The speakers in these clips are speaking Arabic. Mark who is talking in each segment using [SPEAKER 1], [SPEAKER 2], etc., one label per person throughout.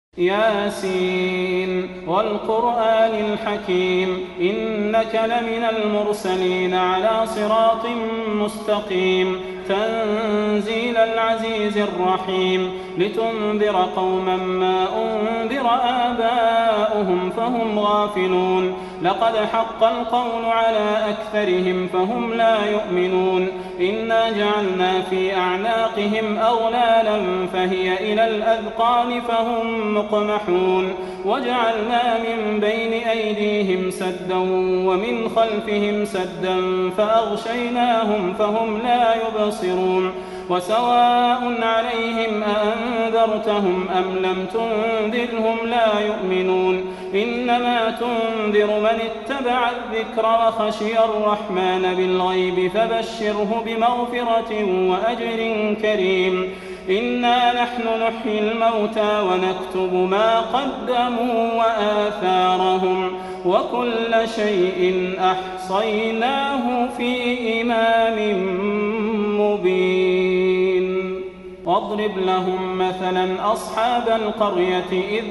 [SPEAKER 1] ياسين والقرآن الحكيم إنك لمن المرسلين على صراط مستقيم تنزيل العزيز الرحيم لتنذر قوما ما أنذر آباؤهم فهم غافلون لقد حق القول على أكثرهم فهم لا يؤمنون إنا جعلنا في أعناقهم أغلالا فهي إلى الأذقان فهم مقمحون وجعلنا من بين أيديهم سدا ومن خلفهم سدا فأغشيناهم فهم لا يبصرون وسواء عليهم أأنذرتهم أم لم تنذرهم لا يؤمنون إنما تنذر من اتبع الذكر وخشي الرحمن بالغيب فبشره بمغفرة وأجر كريم إنا نحن نحيي الموتى ونكتب ما قدموا وآثارهم وكل شيء أحصيناه في إمام مبين واضرب لهم مثلا أصحاب القرية إذ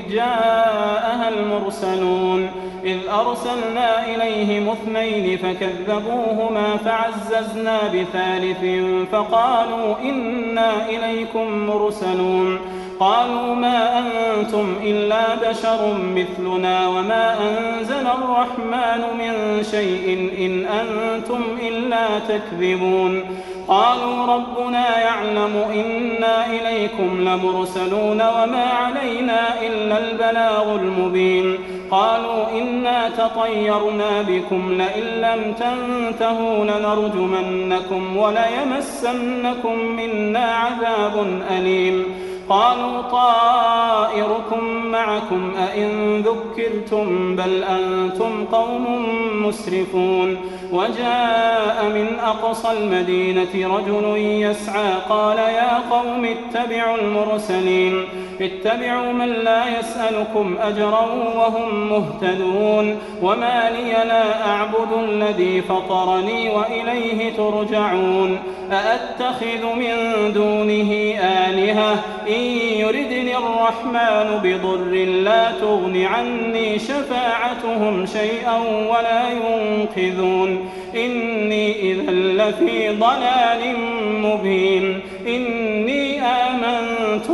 [SPEAKER 1] جاءها المرسلون إذ أرسلنا إليهم 2 فكذبوهما فعززنا بثالث فقالوا إنا إليكم مرسلون قالوا ما أنتم إلا بشر مثلنا وما أنزل الرحمن من شيء إن أنتم إلا تكذبون قالوا ربنا يعلم إنا إليكم لمرسلون وما علينا إلا البلاغ المبين قالوا إنا تطيرنا بكم لئن لم تنتهوا لنرجمنكم وليمسنكم منا عذاب أليم قالوا طائركم معكم أئن ذكرتم بل أنتم قوم مسرفون وجاء من أقصى المدينة رجل يسعى قال يا قوم اتبعوا المرسلين اتبعوا من لا يسألكم أجرا وهم مهتدون وما لي لا أعبد الذي فطرني وإليه ترجعون أأتخذ من دونه آلهة إن يردني الرحمن بضر لا تغن عني شفاعتهم شيئا ولا ينقذون إني إذا لفي ضلال مبين إني آمنت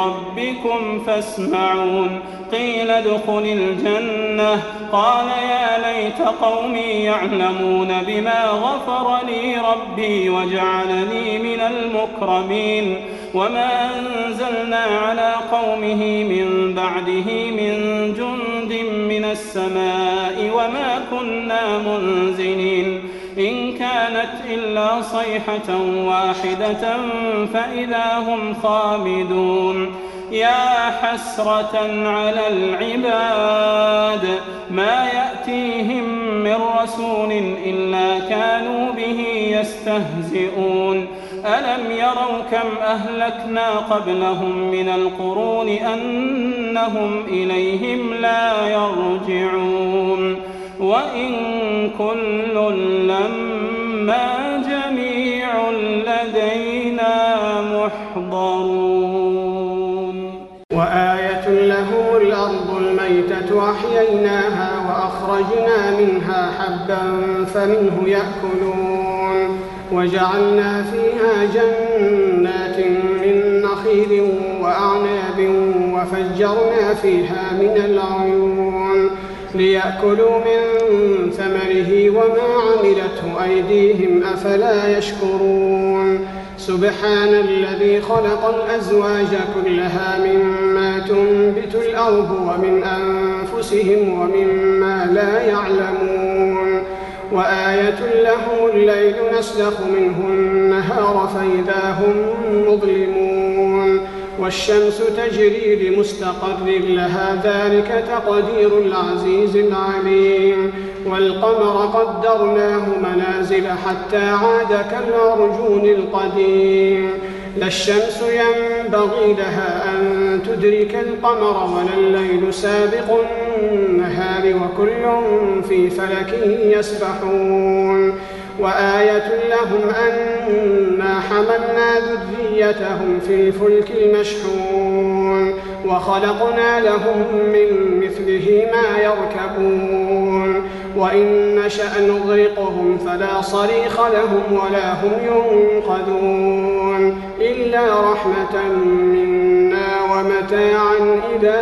[SPEAKER 1] بربكم فاسمعون قيل ادخل الجنة قال يا ليت قومي يعلمون بما غفر لي ربي وجعلني من المكرمين وما أنزلنا على قومه من بعده من جند من السماء وما كنا منزلين إن كانت إلا صيحة واحدة فإذا هم خامدون يا حسرة على العباد ما يأتيهم من رسول إلا كانوا به يستهزئون ألم يروا كم أهلكنا قبلهم من القرون أنهم إليهم لا يرجعون وإن كل لما جميع لدينا محضرون
[SPEAKER 2] وآية له الأرض الميتة أحييناها وأخرجنا منها حبا فمنه يأكلون وجعلنا فيها جنات من نخيل وأعناب وفجرنا فيها من العيون ليأكلوا من ثمره وما عملته أيديهم أفلا يشكرون سبحان الذي خلق الأزواج كلها مما تنبت الأرض ومن أنفسهم ومما لا يعلمون وآية له الليل نسلخ منه النهار فإذا هم مظلمون والشمس تجري لمستقر لها ذلك تقدير العزيز العليم والقمر قدرناه منازل حتى عاد كالعرجون القديم لا الشمس ينبغي لها أن تدرك القمر ولا الليل سابق النهار وكل في فلك يسبحون وآية لهم أنا حملنا ذريتهم في الفلك المشحون وخلقنا لهم من مثله ما يركبون وإن نشأ نغرقهم فلا صريخ لهم ولا هم ينقذون إلا رحمة منا ومتاعا إلى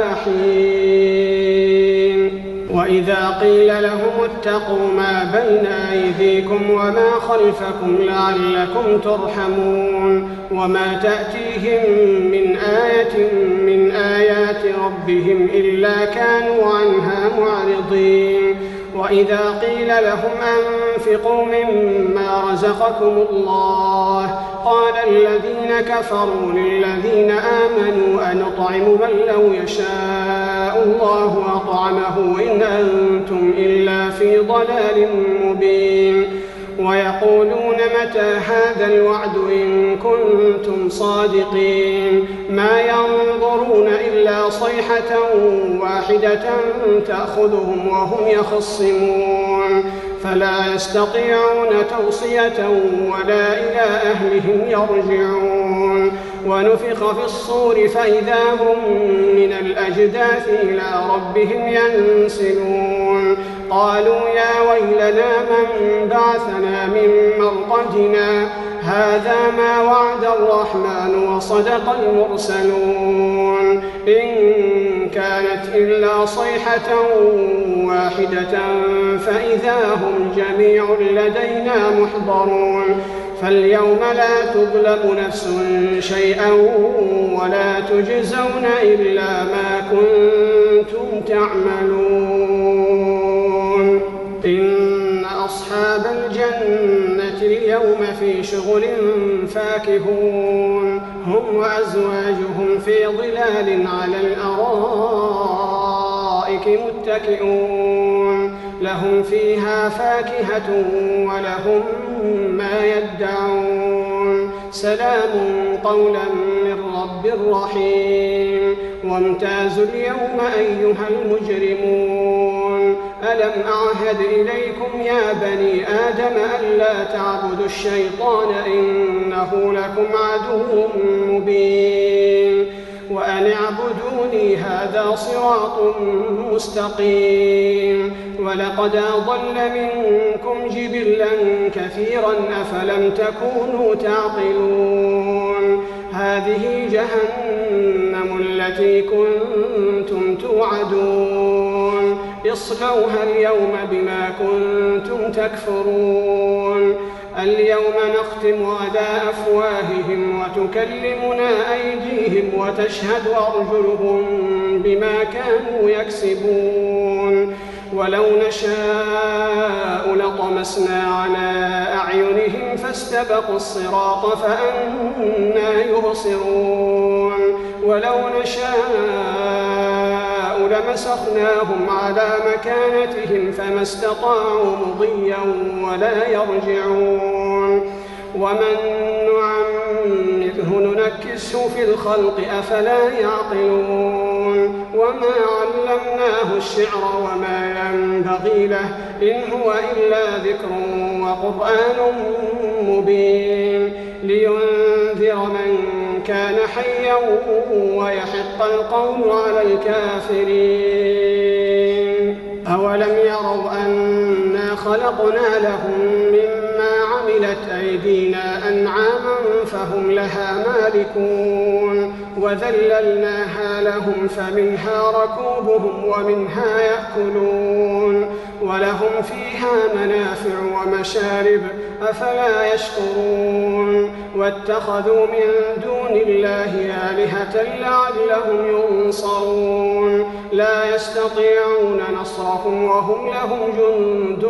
[SPEAKER 2] حين. وإذا قيل لهم اتقوا ما بين أيديكم وما خلفكم لعلكم ترحمون وما تأتيهم من آية من آيات ربهم إلا كانوا عنها معرضين. وإذا قيل لهم أنفقوا مما رزقكم الله قال الذين كفروا للذين آمنوا أنطعم من لو يشاء الله أطعمه إن أنتم إلا في ضلال مبين. ويقولون متى هذا الوعد إن كنتم صادقين ما ينظرون إلا صيحة واحدة تأخذهم وهم يخصمون فلا يستطيعون توصية ولا إلى أهلهم يرجعون. ونفخ في الصور فإذا هم من الأجداث إلى ربهم ينسلون قالوا يا ويلنا من بعثنا من مرقدنا هذا ما وعد الرحمن وصدق المرسلون إن كانت إلا صيحة واحدة فإذا هم جميع لدينا محضرون. فاليوم لا تظلم نفس شيئا ولا تجزون إلا ما كنتم تعملون. إن أصحاب الجنة اليوم في شغل فاكهون هم وأزواجهم في ظلال على الأرائك متكئون لهم فيها فاكهة ولهم ما يدعون سلام قولا من رب رحيم. وامتازوا اليوم أيها المجرمون ألم أعهد إليكم يا بني آدم ألا تعبدوا الشيطان إنه لكم عدو مبين وأن اعبدوني هذا صراط مستقيم. ولقد أضل منكم جبلا كثيرا أفلم تكونوا تعقلون. هذه جهنم التي كنتم توعدون اصلوها اليوم بما كنتم تكفرون. اليوم نختم على أفواههم وتكلمنا أيديهم وتشهد أرجلهم بما كانوا يكسبون. ولو نشاء لطمسنا على أعينهم فاستبقوا الصراط فأنى يبصرون. ولو نشاء لمسخناهم على مكانتهم فما استطاعوا مضيا ولا يرجعون. ومن نعمره ننكسه في الخلق أفلا يعقلون. وما علمناه الشعر وما ينبغي له إن هو إلا ذكر وقرآن مبين لينذر من كان حيا ويحق القول على الكافرين. أولم يروا أنا خلقنا لهم مما عملت أيدينا أنعاما فهم لها مالكون وذللناها لهم فمنها ركوبهم ومنها يأكلون ولهم فيها منافع ومشارب أفلا يشكرون. واتخذوا من دون الله آلهة لعلهم ينصرون لا يستطيعون نصرهم وهم لهم جند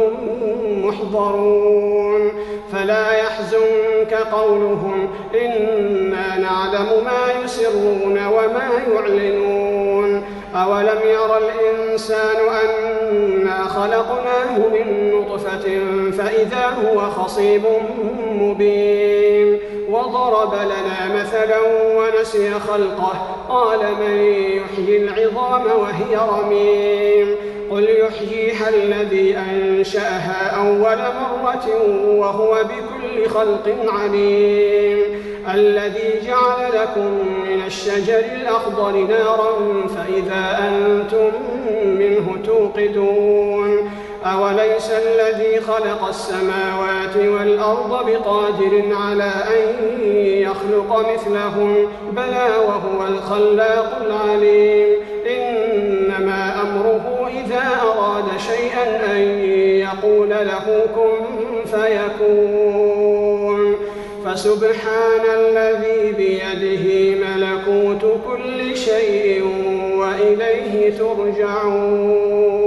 [SPEAKER 2] محضرون. فلا يحزنك قولهم إنا نعلم ما يسرون وما يعلنون. أولم ير الإنسان أنا خلقناه من نطفة فإذا هو خصيب مبين وضرب لنا مثلا ونسي خلقه قال من يحيي العظام وهي رميم قل يحييها الذي أنشأها أول مرة وهو بكل خلق عليم. الذي جعل لكم من الشجر الأخضر نارا فإذا أنتم منه توقدون أوليس الذي خلق السماوات والأرض بقادر على أن يخلق مثلهم بلى وهو الخلاق العليم إنما أمره إذا أراد شيئا أن يقول له كن فيكون فسبحان الذي بيده ملكوت كل شيء وإليه ترجعون